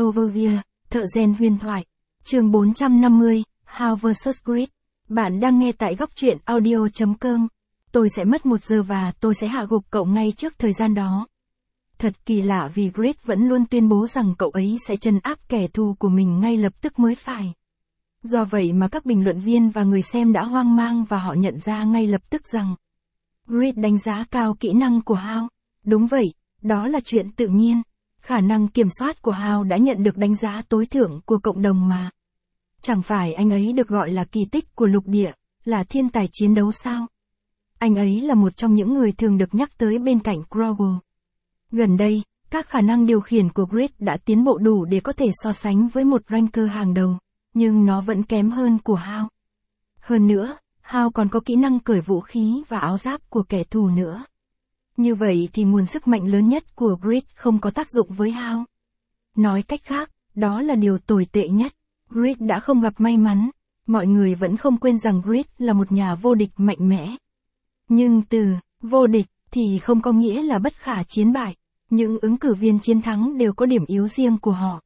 Overview, thợ rèn huyền thoại. Chương 450, How vs Grid. Bạn đang nghe tại góc truyện audio.com. Tôi sẽ mất 1 giờ và tôi sẽ hạ gục cậu ngay trước thời gian đó. Thật kỳ lạ vì Grid vẫn luôn tuyên bố rằng cậu ấy sẽ trấn áp kẻ thù của mình ngay lập tức mới phải. Do vậy mà các bình luận viên và người xem đã hoang mang và họ nhận ra ngay lập tức rằng Grid đánh giá cao kỹ năng của How. Đúng vậy, đó là chuyện tự nhiên. Khả năng kiểm soát của How đã nhận được đánh giá tối thượng của cộng đồng mà. Chẳng phải anh ấy được gọi là kỳ tích của lục địa, là thiên tài chiến đấu sao? Anh ấy là một trong những người thường được nhắc tới bên cạnh Crowell. Gần đây, các khả năng điều khiển của Grid đã tiến bộ đủ để có thể so sánh với một ranker hàng đầu, nhưng nó vẫn kém hơn của How. Hơn nữa, How còn có kỹ năng cởi vũ khí và áo giáp của kẻ thù nữa. Như vậy thì nguồn sức mạnh lớn nhất của Grid không có tác dụng với How. Nói cách khác, đó là điều tồi tệ nhất. Grid đã không gặp may mắn. Mọi người vẫn không quên rằng Grid là một nhà vô địch mạnh mẽ. Nhưng từ vô địch thì không có nghĩa là bất khả chiến bại. Những ứng cử viên chiến thắng đều có điểm yếu riêng của họ.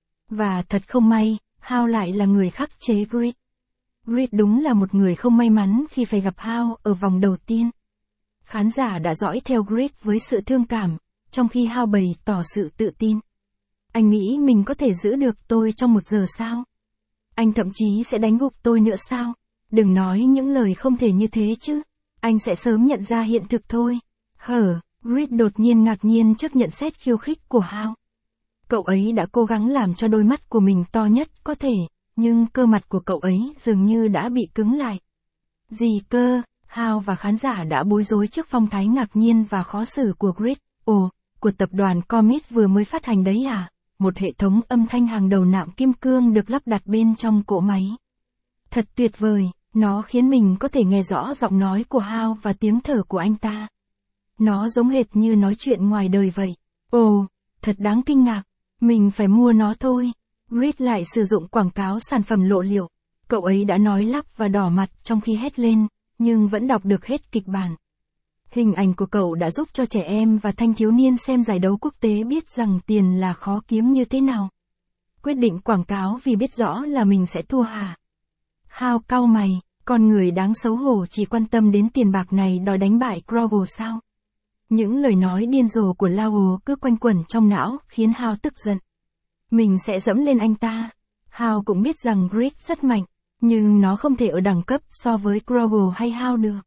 Và thật không may, How lại là người khắc chế Grid. Grid đúng là một người không may mắn khi phải gặp How ở vòng đầu tiên. Khán giả đã dõi theo Grid với sự thương cảm, trong khi How bày tỏ sự tự tin. Anh nghĩ mình có thể giữ được tôi trong 1 giờ sao? Anh thậm chí sẽ đánh gục tôi nữa sao? Đừng nói những lời không thể như thế chứ. Anh sẽ sớm nhận ra hiện thực thôi. Grid đột nhiên ngạc nhiên trước nhận xét khiêu khích của How. Cậu ấy đã cố gắng làm cho đôi mắt của mình to nhất có thể, nhưng cơ mặt của cậu ấy dường như đã bị cứng lại. Gì cơ? How và khán giả đã bối rối trước phong thái ngạc nhiên và khó xử của Grid. Ồ, của tập đoàn Comet vừa mới phát hành đấy à? Một hệ thống âm thanh hàng đầu nạm kim cương được lắp đặt bên trong cỗ máy. Thật tuyệt vời, nó khiến mình có thể nghe rõ giọng nói của How và tiếng thở của anh ta. Nó giống hệt như nói chuyện ngoài đời vậy. Ồ, thật đáng kinh ngạc, mình phải mua nó thôi. Grid lại sử dụng quảng cáo sản phẩm lộ liễu. Cậu ấy đã nói lắp và đỏ mặt trong khi hét lên, nhưng vẫn đọc được hết kịch bản. Hình ảnh của cậu đã giúp cho trẻ em và thanh thiếu niên xem giải đấu quốc tế biết rằng tiền là khó kiếm như thế nào. Quyết định quảng cáo vì biết rõ là mình sẽ thua hả? How cau mày, con người đáng xấu hổ chỉ quan tâm đến tiền bạc này đòi đánh bại Crowell sao? Những lời nói điên rồ của Lowell cứ quanh quẩn trong não khiến How tức giận. Mình sẽ dẫm lên anh ta. How cũng biết rằng Grid rất mạnh, nhưng nó không thể ở đẳng cấp so với Crowell hay How được.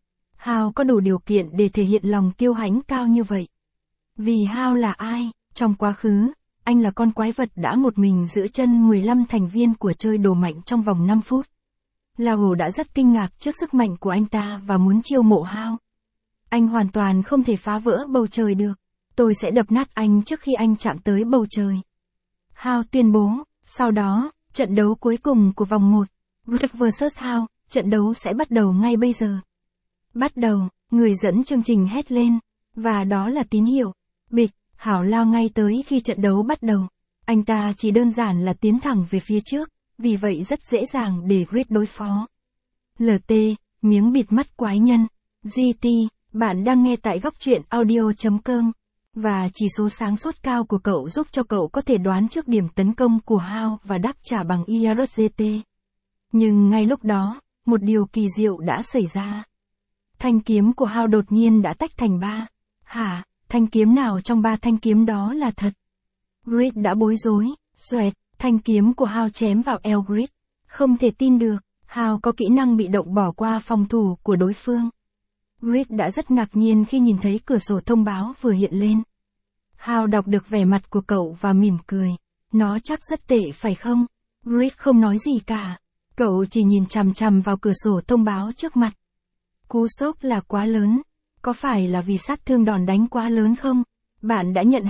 How có đủ điều kiện để thể hiện lòng kiêu hãnh cao như vậy. Vì How là ai? Trong quá khứ, anh là con quái vật đã một mình giữ chân 15 thành viên của chơi đồ mạnh trong vòng 5 phút. Lowell đã rất kinh ngạc trước sức mạnh của anh ta và muốn chiêu mộ How. Anh hoàn toàn không thể phá vỡ bầu trời được. Tôi sẽ đập nát anh trước khi anh chạm tới bầu trời. How tuyên bố. Sau đó, trận đấu cuối cùng của vòng 1, Grid vs How, trận đấu sẽ bắt đầu ngay bây giờ. Bắt đầu, người dẫn chương trình hét lên, và đó là tín hiệu. Bịch, Hảo lao ngay tới khi trận đấu bắt đầu. Anh ta chỉ đơn giản là tiến thẳng về phía trước, vì vậy rất dễ dàng để Grid đối phó. LT, miếng bịt mắt quái nhân. GT, bạn đang nghe tại góc truyện audio.com. Và chỉ số sáng suốt cao của cậu giúp cho cậu có thể đoán trước điểm tấn công của How và đáp trả bằng IRGT. Nhưng ngay lúc đó, một điều kỳ diệu đã xảy ra. Thanh kiếm của How đột nhiên đã tách thành 3. Hả, thanh kiếm nào trong 3 thanh kiếm đó là thật? Grid đã bối rối. Xoẹt, thanh kiếm của How chém vào eo Grid. Không thể tin được, How có kỹ năng bị động bỏ qua phòng thủ của đối phương. Grid đã rất ngạc nhiên khi nhìn thấy cửa sổ thông báo vừa hiện lên. How đọc được vẻ mặt của cậu và mỉm cười. Nó chắc rất tệ phải không? Grid không nói gì cả. Cậu chỉ nhìn chằm chằm vào cửa sổ thông báo trước mặt. Cú sốc là quá lớn. Có phải là vì sát thương đòn đánh quá lớn không? Bạn đã nhận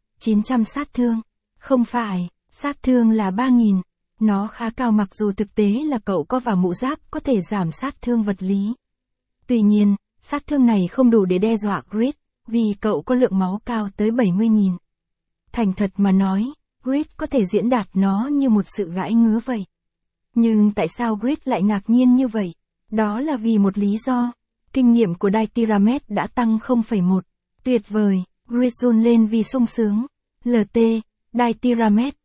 900 sát thương. Không phải, sát thương là 3.000. Nó khá cao mặc dù thực tế là cậu có vào mũ giáp có thể giảm sát thương vật lý. Tuy nhiên, sát thương này không đủ để đe dọa Grid, vì cậu có lượng máu cao tới 70.000. Thành thật mà nói, Grid có thể diễn đạt nó như một sự gãi ngứa vậy. Nhưng tại sao Grid lại ngạc nhiên như vậy? Đó là vì một lý do. Kinh nghiệm của Dithramet đã tăng 0,1. Tuyệt vời, Grid run lên vì sung sướng. LT, Dithramet,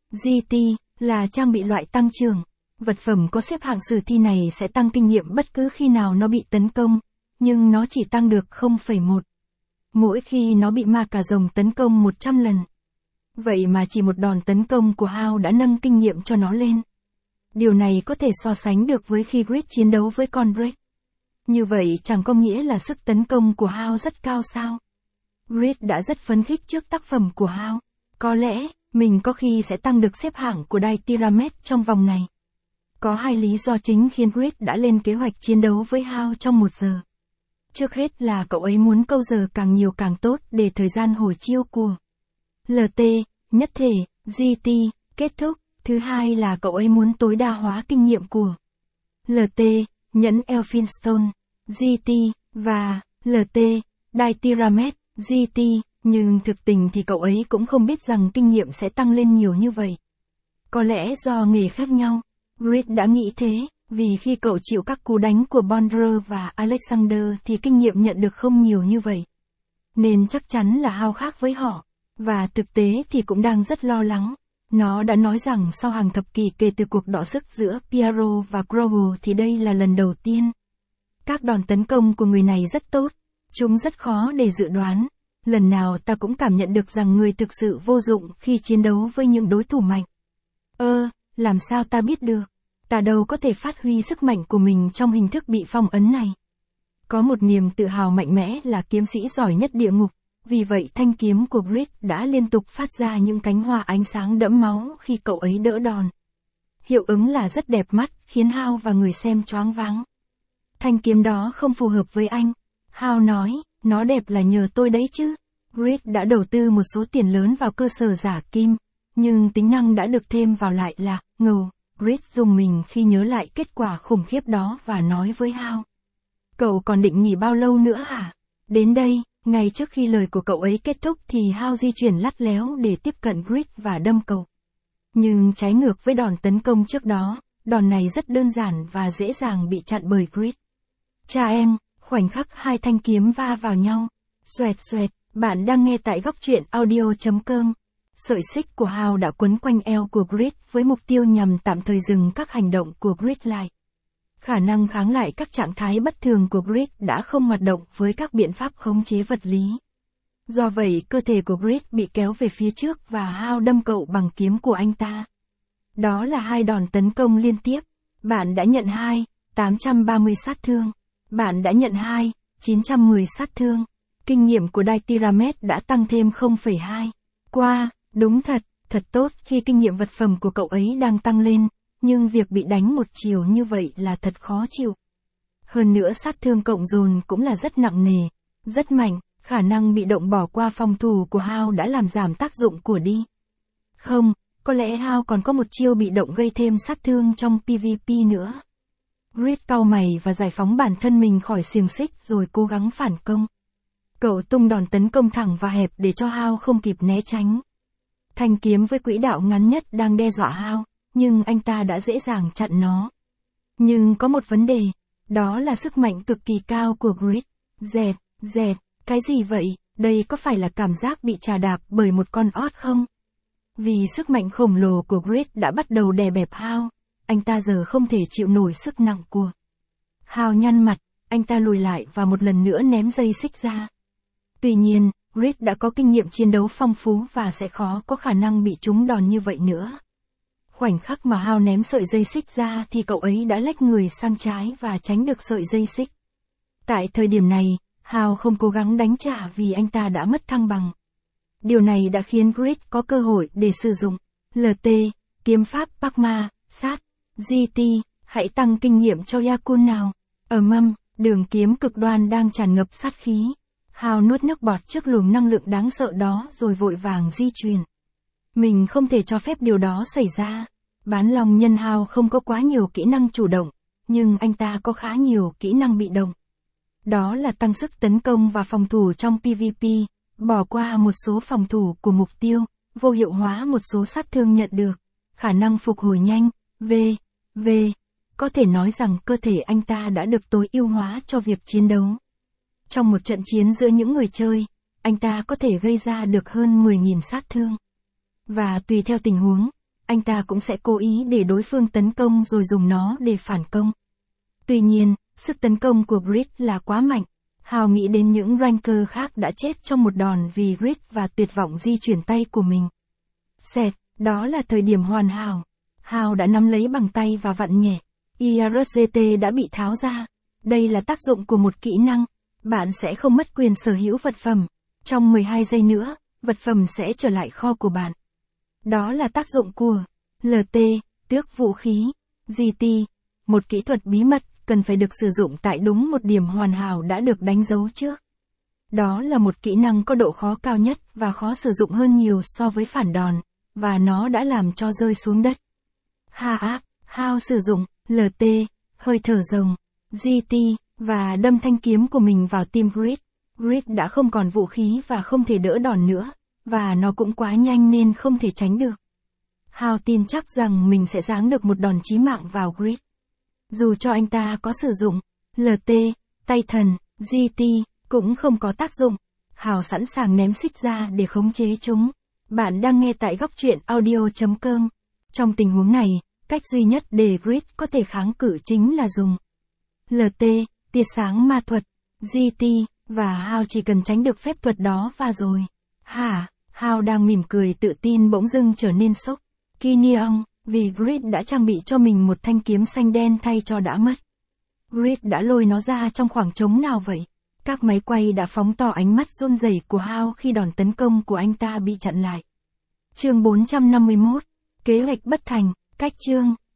GT là trang bị loại tăng trưởng. Vật phẩm có xếp hạng sử thi này sẽ tăng kinh nghiệm bất cứ khi nào nó bị tấn công, nhưng nó chỉ tăng được 0,1. Mỗi khi nó bị ma cà rồng tấn công 100 lần. Vậy mà chỉ một đòn tấn công của Hao đã nâng kinh nghiệm cho nó lên. Điều này có thể so sánh được với khi Grid chiến đấu với con Drake. Như vậy chẳng có nghĩa là sức tấn công của Hao rất cao sao? Grid đã rất phấn khích trước tác phẩm của Hao. Có lẽ, mình có khi sẽ tăng được xếp hạng của đai Tyranid trong vòng này. Có hai lý do chính khiến Grid đã lên kế hoạch chiến đấu với Hao trong 1 giờ. Trước hết là cậu ấy muốn câu giờ càng nhiều càng tốt để thời gian hồi chiêu của LT, nhất thể, GT, kết thúc. Thứ hai là cậu ấy muốn tối đa hóa kinh nghiệm của LT, nhẫn Elphinstone, GT, và LT, đai Tyranid, GT, nhưng thực tình thì cậu ấy cũng không biết rằng kinh nghiệm sẽ tăng lên nhiều như vậy. Có lẽ do nghề khác nhau, Grid đã nghĩ thế, vì khi cậu chịu các cú đánh của Bondra và Alexander thì kinh nghiệm nhận được không nhiều như vậy. Nên chắc chắn là Hao khác với họ, và thực tế thì cũng đang rất lo lắng. Nó đã nói rằng sau hàng thập kỷ kể từ cuộc đọ sức giữa Piero và Grogu thì đây là lần đầu tiên. Các đòn tấn công của người này rất tốt, chúng rất khó để dự đoán. Lần nào ta cũng cảm nhận được rằng người thực sự vô dụng khi chiến đấu với những đối thủ mạnh. Làm sao ta biết được? Ta đâu có thể phát huy sức mạnh của mình trong hình thức bị phong ấn này. Có một niềm tự hào mạnh mẽ là kiếm sĩ giỏi nhất địa ngục, vì vậy thanh kiếm của Grid đã liên tục phát ra những cánh hoa ánh sáng đẫm máu khi cậu ấy đỡ đòn. Hiệu ứng là rất đẹp mắt, khiến Hao và người xem choáng váng. Thanh kiếm đó không phù hợp với anh. Hao nói, nó đẹp là nhờ tôi đấy chứ. Grid đã đầu tư một số tiền lớn vào cơ sở giả kim, nhưng tính năng đã được thêm vào lại là ngầu. Grid dùng mình khi nhớ lại kết quả khủng khiếp đó và nói với Hao. Cậu còn định nghỉ bao lâu nữa hả? Đến đây, ngay trước khi lời của cậu ấy kết thúc thì Hao di chuyển lắt léo để tiếp cận Grid và đâm cậu. Nhưng trái ngược với đòn tấn công trước đó, đòn này rất đơn giản và dễ dàng bị chặn bởi Grid. Cha em, khoảnh khắc hai thanh kiếm va vào nhau. Xoẹt xoẹt, bạn đang nghe tại góc truyện audio.com. Sợi xích của Hao đã quấn quanh eo của Grid với mục tiêu nhằm tạm thời dừng các hành động của Grid lại. Khả năng kháng lại các trạng thái bất thường của Grid đã không hoạt động với các biện pháp khống chế vật lý. Do vậy cơ thể của Grid bị kéo về phía trước và Hao đâm cậu bằng kiếm của anh ta. Đó là hai đòn tấn công liên tiếp. Bạn đã nhận 830 sát thương. Bạn đã nhận 910 sát thương. Kinh nghiệm của đai Tyranid đã tăng thêm 0,2. Đúng thật tốt khi kinh nghiệm vật phẩm của cậu ấy đang tăng lên, nhưng việc bị đánh một chiều như vậy là thật khó chịu. Hơn nữa sát thương cộng dồn cũng là rất nặng nề, rất mạnh, khả năng bị động bỏ qua phòng thủ của Hao đã làm giảm tác dụng của đi. Không, có lẽ Hao còn có một chiêu bị động gây thêm sát thương trong PvP nữa. Grid cau mày và giải phóng bản thân mình khỏi xiềng xích rồi cố gắng phản công. Cậu tung đòn tấn công thẳng và hẹp để cho Hao không kịp né tránh. Thanh kiếm với quỹ đạo ngắn nhất đang đe dọa Hao, nhưng anh ta đã dễ dàng chặn nó. Nhưng có một vấn đề, đó là sức mạnh cực kỳ cao của Grid. Dẹt, cái gì vậy? Đây có phải là cảm giác bị chà đạp bởi một con ót không? Vì sức mạnh khổng lồ của Grid đã bắt đầu đè bẹp Hao, anh ta giờ không thể chịu nổi sức nặng của. Hao nhăn mặt, anh ta lùi lại và một lần nữa ném dây xích ra. Tuy nhiên, Grid đã có kinh nghiệm chiến đấu phong phú và sẽ khó có khả năng bị trúng đòn như vậy nữa. Khoảnh khắc mà Hao ném sợi dây xích ra thì cậu ấy đã lách người sang trái và tránh được sợi dây xích. Tại thời điểm này, Hao không cố gắng đánh trả vì anh ta đã mất thăng bằng. Điều này đã khiến Grid có cơ hội để sử dụng LT, kiếm pháp Pakma, sát, GT, hãy tăng kinh nghiệm cho Yakun nào. Đường kiếm cực đoan đang tràn ngập sát khí. Hao nuốt nước bọt trước luồng năng lượng đáng sợ đó rồi vội vàng di chuyển. Mình không thể cho phép điều đó xảy ra. Bán lòng nhân Hao không có quá nhiều kỹ năng chủ động, nhưng anh ta có khá nhiều kỹ năng bị động. Đó là tăng sức tấn công và phòng thủ trong PvP, bỏ qua một số phòng thủ của mục tiêu, vô hiệu hóa một số sát thương nhận được, khả năng phục hồi nhanh, Có thể nói rằng cơ thể anh ta đã được tối ưu hóa cho việc chiến đấu. Trong một trận chiến giữa những người chơi, anh ta có thể gây ra được hơn 10.000 sát thương. Và tùy theo tình huống, anh ta cũng sẽ cố ý để đối phương tấn công rồi dùng nó để phản công. Tuy nhiên, sức tấn công của Grid là quá mạnh. Hào nghĩ đến những ranker khác đã chết trong một đòn vì Grid và tuyệt vọng di chuyển tay của mình. Xẹt, đó là thời điểm hoàn hảo. Hào đã nắm lấy bằng tay và vặn nhẹ. IRGT đã bị tháo ra. Đây là tác dụng của một kỹ năng. Bạn sẽ không mất quyền sở hữu vật phẩm. Trong 12 giây nữa, vật phẩm sẽ trở lại kho của bạn. Đó là tác dụng của LT, tước vũ khí, GT, một kỹ thuật bí mật cần phải được sử dụng tại đúng một điểm hoàn hảo đã được đánh dấu trước. Đó là một kỹ năng có độ khó cao nhất và khó sử dụng hơn nhiều so với phản đòn, và nó đã làm cho rơi xuống đất. Hao sử dụng LT, hơi thở rồng, GT, và đâm thanh kiếm của mình vào tim Grid. Grid đã không còn vũ khí và không thể đỡ đòn nữa, và nó cũng quá nhanh nên không thể tránh được. Hao tin chắc rằng mình sẽ giáng được một đòn chí mạng vào Grid. Dù cho anh ta có sử dụng LT, tay thần, GT, cũng không có tác dụng. Hào sẵn sàng ném xích ra để khống chế chúng. Bạn đang nghe tại góc truyện audio.com. Trong tình huống này, cách duy nhất để Grid có thể kháng cự chính là dùng LT, tia sáng ma thuật, GT, và Hào chỉ cần tránh được phép thuật đó và rồi. Hào đang mỉm cười tự tin bỗng dưng trở nên sốc. Kineon, vì Grid đã trang bị cho mình một thanh kiếm xanh đen thay cho đã mất. Grid đã lôi nó ra trong khoảng trống nào vậy? Các máy quay đã phóng to ánh mắt run rẩy của Hao khi đòn tấn công của anh ta bị chặn lại. Chương 451. Kế hoạch bất thành. Cách chương.